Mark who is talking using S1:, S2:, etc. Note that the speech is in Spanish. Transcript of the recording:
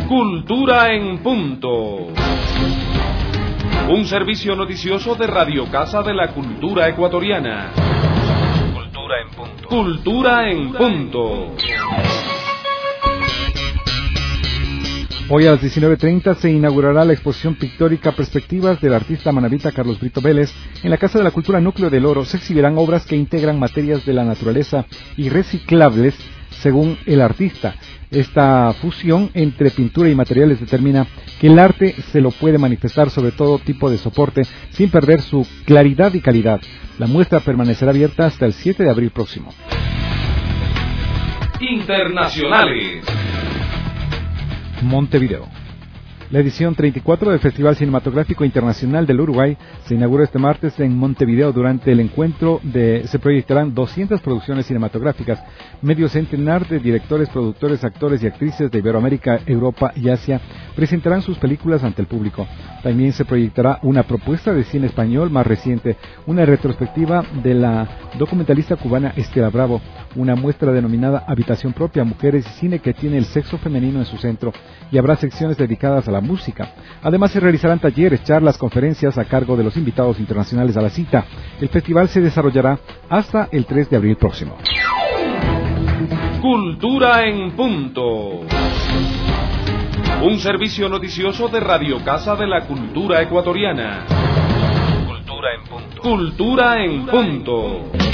S1: Cultura en Punto. Un servicio noticioso de Radio Casa de la Cultura Ecuatoriana.
S2: Cultura en Punto.
S1: Cultura en Punto.
S3: Hoy a las 19:30 se inaugurará la exposición pictórica Perspectivas del artista manabita Carlos Brito Vélez. En la Casa de la Cultura Núcleo del Oro se exhibirán obras que integran materias de la naturaleza y reciclables según el artista. Esta fusión entre pintura y materiales determina que el arte se lo puede manifestar sobre todo tipo de soporte sin perder su claridad y calidad. La muestra permanecerá abierta hasta el 7 de abril próximo.
S1: Internacionales.
S3: Montevideo. La edición 34 del Festival Cinematográfico Internacional del Uruguay se inauguró este martes en Montevideo. Durante el encuentro se proyectarán 200 producciones cinematográficas. Medio centenar de directores, productores, actores y actrices de Iberoamérica, Europa y Asia presentarán sus películas ante el público. También se proyectará una propuesta de cine español más reciente, una retrospectiva de la documentalista cubana Estela Bravo, una muestra denominada Habitación Propia, Mujeres y Cine, que tiene el sexo femenino en su centro, y habrá secciones dedicadas a la música. Además se realizarán talleres, charlas, conferencias a cargo de los invitados internacionales a la cita. El festival se desarrollará hasta el 3 de abril próximo.
S1: Cultura en Punto. Un servicio noticioso de Radio Casa de la Cultura Ecuatoriana.
S2: Cultura en Punto.
S1: Cultura en Punto.